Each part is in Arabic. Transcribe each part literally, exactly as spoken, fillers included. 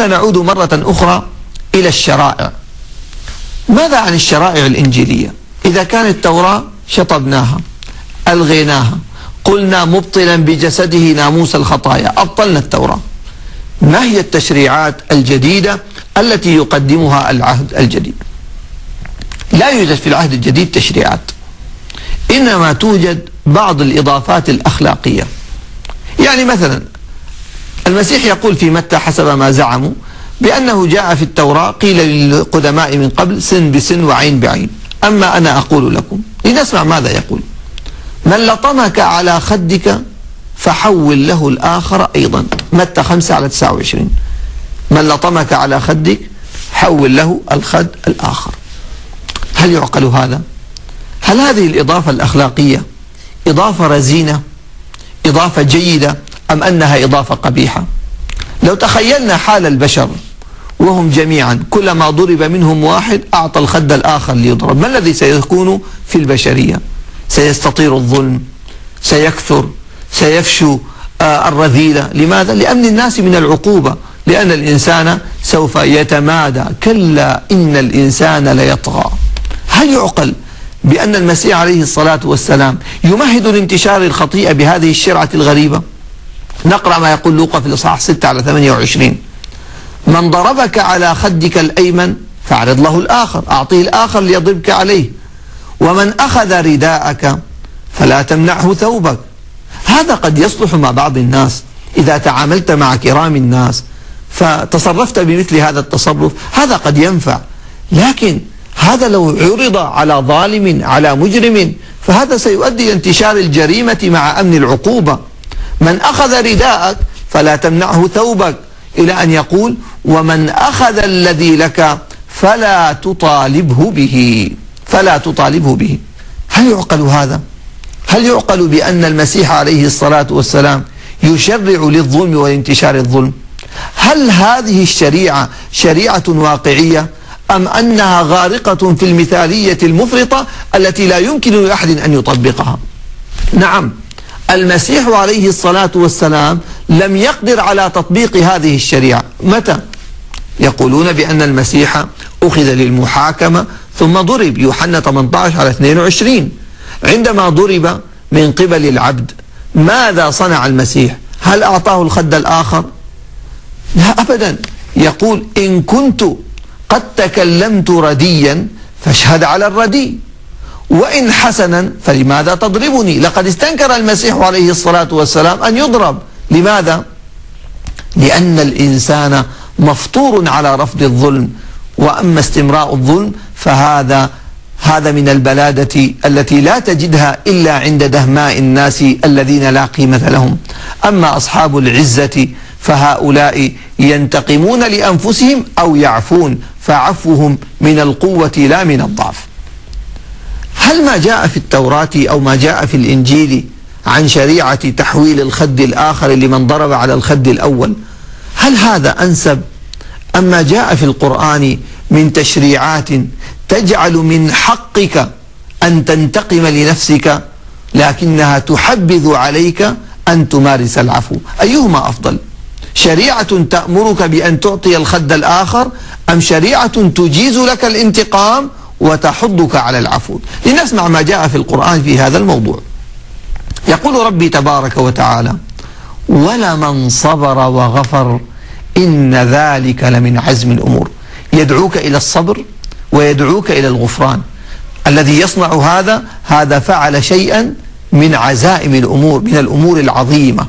هنا نعود مرة أخرى إلى الشرائع. ماذا عن الشرائع الإنجيلية؟ إذا كانت التوراة شطبناها، ألغيناها، قلنا مبطلا بجسده ناموس الخطايا، أبطلنا التوراة. ما هي التشريعات الجديدة التي يقدمها العهد الجديد؟ لا يوجد في العهد الجديد تشريعات، إنما توجد بعض الإضافات الأخلاقية. يعني مثلا المسيح يقول في متى حسب ما زعموا بأنه جاء في التوراة قيل للقدماء من قبل سن بسن وعين بعين، أما أنا أقول لكم. لنسمع ماذا يقول. من لطمك على خدك فحول له الآخر أيضا، متى خمسة على تسعة وعشرين. من لطمك على خدك حول له الخد الآخر. هل يعقل هذا؟ هل هذه الإضافة الأخلاقية إضافة رزينة، إضافة جيدة، أم أنها إضافة قبيحة؟ لو تخيلنا حال البشر وهم جميعا كلما ضرب منهم واحد أعطى الخد الآخر ليضرب، ما الذي سيكون في البشرية؟ سيستطير الظلم، سيكثر، سيفشو آه الرذيلة. لماذا؟ لأمن الناس من العقوبة، لأن الإنسان سوف يتمادى. كلا إن الإنسان ليطغى. هل يعقل بأن المسيح عليه الصلاة والسلام يمهد لانتشار الخطيئة بهذه الشرعة الغريبة؟ نقرأ ما يقول لوقا في الإصحاح ستة على ثمانية وعشرين: من ضربك على خدك الأيمن فاعرض له الآخر، أعطيه الآخر ليضربك عليه، ومن أخذ رداءك فلا تمنعه ثوبك. هذا قد يصلح مع بعض الناس إذا تعاملت مع كرام الناس فتصرفت بمثل هذا التصرف، هذا قد ينفع. لكن هذا لو عرض على ظالم، على مجرم، فهذا سيؤدي إلى انتشار الجريمة مع أمن العقوبة. من أخذ رداءك فلا تمنعه ثوبك، إلى أن يقول ومن أخذ الذي لك فلا تطالبه به، فلا تطالبه به. هل يعقل هذا؟ هل يعقل بأن المسيح عليه الصلاة والسلام يشرع للظلم وانتشار الظلم؟ هل هذه الشريعة شريعة واقعية، أم أنها غارقة في المثالية المفرطة التي لا يمكن لأحد أن يطبقها؟ نعم، المسيح عليه الصلاة والسلام لم يقدر على تطبيق هذه الشريعة. متى؟ يقولون بأن المسيح أخذ للمحاكمة ثم ضرب، يوحنا ثمانية عشر على اثنين وعشرين. عندما ضرب من قبل العبد ماذا صنع المسيح؟ هل أعطاه الخد الآخر؟ لا أبدا. يقول إن كنت قد تكلمت رديا فاشهد على الردي، وإن حسنا فلماذا تضربني؟ لقد استنكر المسيح عليه الصلاة والسلام أن يضرب. لماذا؟ لأن الإنسان مفطور على رفض الظلم، وأما استمراء الظلم فهذا هذا من البلادة التي لا تجدها إلا عند دهماء الناس الذين لا قيمة لهم. أما أصحاب العزة فهؤلاء ينتقمون لأنفسهم أو يعفون، فعفوهم من القوة لا من الضعف. هل ما جاء في التوراة أو ما جاء في الإنجيل عن شريعة تحويل الخد الآخر لمن ضرب على الخد الأول، هل هذا أنسب أم ما جاء في القرآن من تشريعات تجعل من حقك أن تنتقم لنفسك لكنها تحبذ عليك أن تمارس العفو؟ أيهما أفضل؟ شريعة تأمرك بأن تعطي الخد الآخر، أم شريعة تجيز لك الانتقام وتحضك على العفو؟ لنسمع ما جاء في القرآن في هذا الموضوع. يقول ربي تبارك وتعالى: ولمن صبر وغفر إن ذلك لمن عزم الأمور. يدعوك إلى الصبر ويدعوك إلى الغفران. الذي يصنع هذا هذا فعل شيئا من عزائم الأمور، من الأمور العظيمة.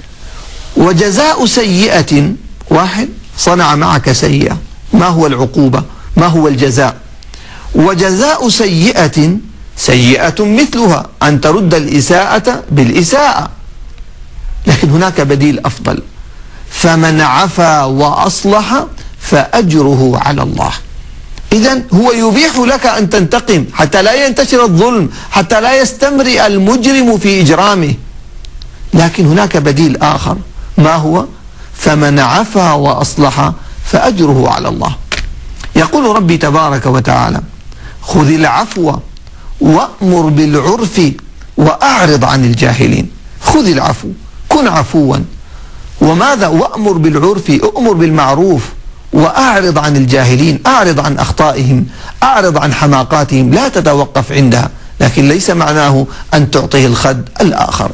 وجزاء سيئة، واحد صنع معك سيئة، ما هو العقوبة؟ ما هو الجزاء؟ وجزاء سيئة سيئة مثلها، أن ترد الإساءة بالإساءة. لكن هناك بديل أفضل: فمن عفا وأصلح فأجره على الله. إذن هو يبيح لك أن تنتقم حتى لا ينتشر الظلم، حتى لا يستمرئ المجرم في إجرامه. لكن هناك بديل آخر، ما هو؟ فمن عفا وأصلح فأجره على الله. يقول ربي تبارك وتعالى: خذ العفو وأمر بالعرف وأعرض عن الجاهلين. خذ العفو، كن عفوا. وماذا؟ وأمر بالعرف، أؤمر بالمعروف وأعرض عن الجاهلين، أعرض عن أخطائهم، أعرض عن حماقاتهم، لا تتوقف عندها، لكن ليس معناه أن تعطيه الخد الآخر.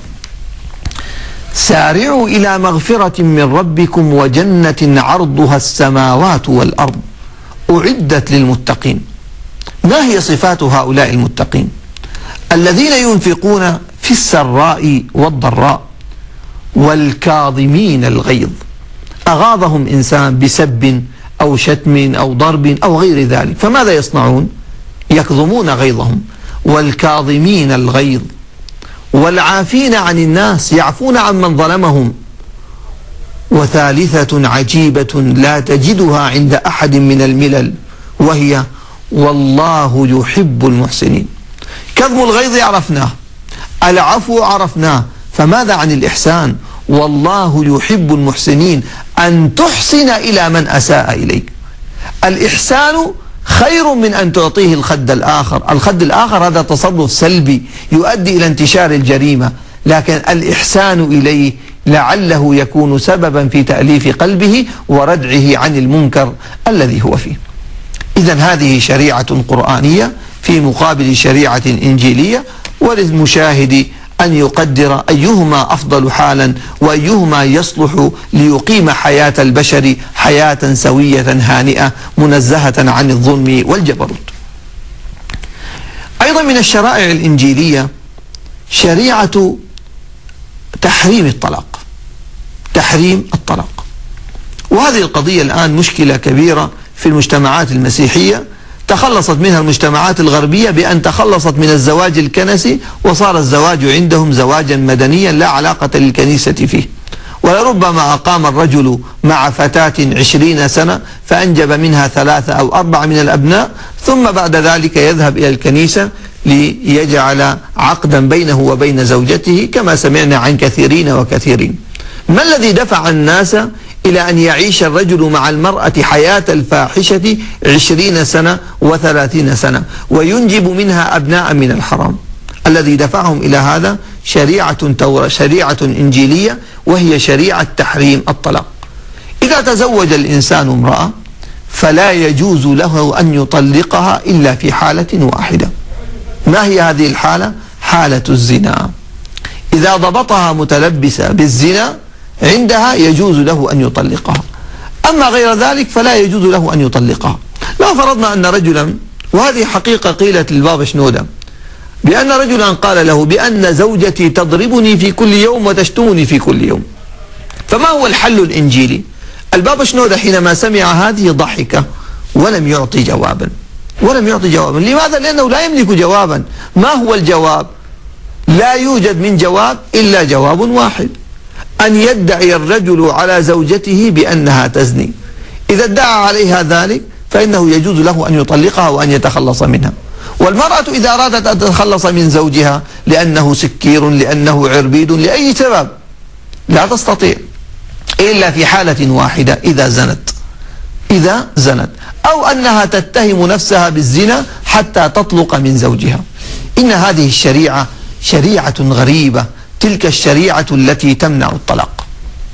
سارعوا إلى مغفرة من ربكم وجنة عرضها السماوات والأرض أعدت للمتقين. ما هي صفات هؤلاء المتقين؟ الذين ينفقون في السراء والضراء والكاظمين الغيظ. أغاظهم إنسان بسب أو شتم أو ضرب أو غير ذلك، فماذا يصنعون؟ يكظمون غيظهم. والكاظمين الغيظ والعافين عن الناس، يعفون عن من ظلمهم. وثالثة عجيبة لا تجدها عند أحد من الملل، وهي والله يحب المحسنين. كظم الغيظ عرفناه، العفو عرفناه، فماذا عن الإحسان؟ والله يحب المحسنين، أن تحسن إلى من أساء إليك. الإحسان خير من أن تعطيه الخد الآخر. الخد الآخر هذا تصرف سلبي يؤدي إلى انتشار الجريمة، لكن الإحسان إليه لعله يكون سببا في تأليف قلبه وردعه عن المنكر الذي هو فيه. إذن هذه شريعة قرآنية في مقابل شريعة إنجيلية، وللمشاهد أن يقدر أيهما أفضل حالا وأيهما يصلح ليقيم حياة البشر حياة سوية هانئة منزهة عن الظلم والجبروت. أيضا من الشرائع الإنجيلية شريعة تحريم الطلاق، تحريم الطلاق. وهذه القضية الآن مشكلة كبيرة في المجتمعات المسيحية، تخلصت منها المجتمعات الغربية بأن تخلصت من الزواج الكنسي، وصار الزواج عندهم زواجا مدنيا لا علاقة للكنيسة فيه. ولربما أقام الرجل مع فتاة عشرين سنة فأنجب منها ثلاثة أو أربعة من الأبناء، ثم بعد ذلك يذهب إلى الكنيسة ليجعل عقدا بينه وبين زوجته، كما سمعنا عن كثيرين وكثيرين. ما الذي دفع الناس إلى أن يعيش الرجل مع المرأة حياة الفاحشة عشرين سنة وثلاثين سنة وينجب منها أبناء من الحرام؟ الذي دفعهم إلى هذا شريعة تورا شريعة إنجيلية، وهي شريعة تحريم الطلاق. إذا تزوج الإنسان امرأة فلا يجوز له أن يطلقها إلا في حالة واحدة. ما هي هذه الحالة؟ حالة الزنا. إذا ضبطها متلبسة بالزنا عندها يجوز له أن يطلقها، أما غير ذلك فلا يجوز له أن يطلقها. لو فرضنا أن رجلا، وهذه حقيقة قيلت للبابا شنودة، بأن رجلا قال له بأن زوجتي تضربني في كل يوم وتشتمني في كل يوم، فما هو الحل الإنجيلي؟ البابا شنودة حينما سمع هذه ضحك ولم يعطي جوابا، ولم يعطي جوابا. لماذا؟ لأنه لا يملك جوابا. ما هو الجواب؟ لا يوجد من جواب إلا جواب واحد، أن يدعي الرجل على زوجته بأنها تزني. إذا ادعى عليها ذلك فإنه يجوز له أن يطلقها وأن يتخلص منها. والمرأة إذا أرادت أن تتخلص من زوجها لأنه سكير، لأنه عربيد، لأي سبب، لا تستطيع إلا في حالة واحدة، إذا زنت إذا زنت أو أنها تتهم نفسها بالزنا حتى تطلق من زوجها. إن هذه الشريعة شريعة غريبة، تلك الشريعة التي تمنع الطلاق.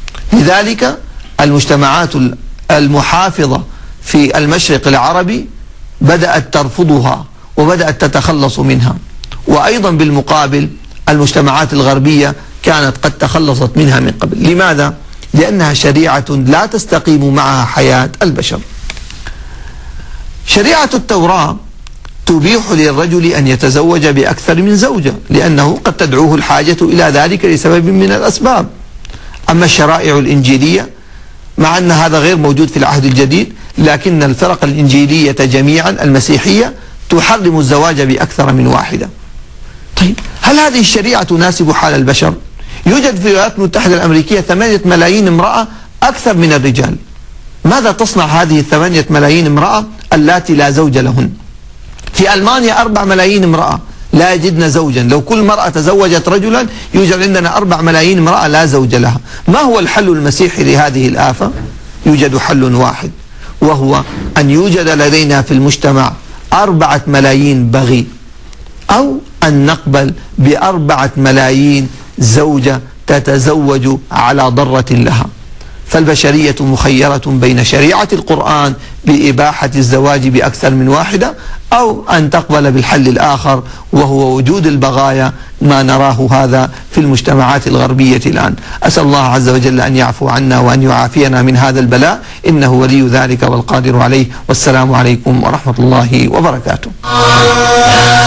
لذلك المجتمعات المحافظة في المشرق العربي بدأت ترفضها وبدأت تتخلص منها، وأيضا بالمقابل المجتمعات الغربية كانت قد تخلصت منها من قبل. لماذا؟ لأنها شريعة لا تستقيم معها حياة البشر. شريعة التوراة تبيح للرجل أن يتزوج بأكثر من زوجة، لأنه قد تدعوه الحاجة إلى ذلك لسبب من الأسباب. أما الشرائع الإنجيلية، مع أن هذا غير موجود في العهد الجديد، لكن الفرق الإنجيلية جميعا المسيحية تحرم الزواج بأكثر من واحدة. طيب، هل هذه الشريعة تناسب حال البشر؟ يوجد في الولايات المتحدة الأمريكية ثمانية ملايين امرأة أكثر من الرجال. ماذا تصنع هذه الثمانية ملايين امرأة اللاتي لا زوج لهن؟ في ألمانيا أربع ملايين امرأة لا يجدن زوجا. لو كل مرأة تزوجت رجلا يوجد عندنا أربع ملايين امرأة لا زوج لها. ما هو الحل المسيحي لهذه الآفة؟ يوجد حل واحد، وهو أن يوجد لدينا في المجتمع أربعة ملايين بغي، أو أن نقبل بأربعة ملايين زوجة تتزوج على ضرة لها. فالبشرية مخيرة بين شريعة القرآن بإباحة الزواج بأكثر من واحدة أو أن تقبل بالحل الآخر وهو وجود البغايا، ما نراه هذا في المجتمعات الغربية الآن. أسأل الله عز وجل أن يعفو عنا وأن يعافينا من هذا البلاء، إنه ولي ذلك والقادر عليه. والسلام عليكم ورحمة الله وبركاته.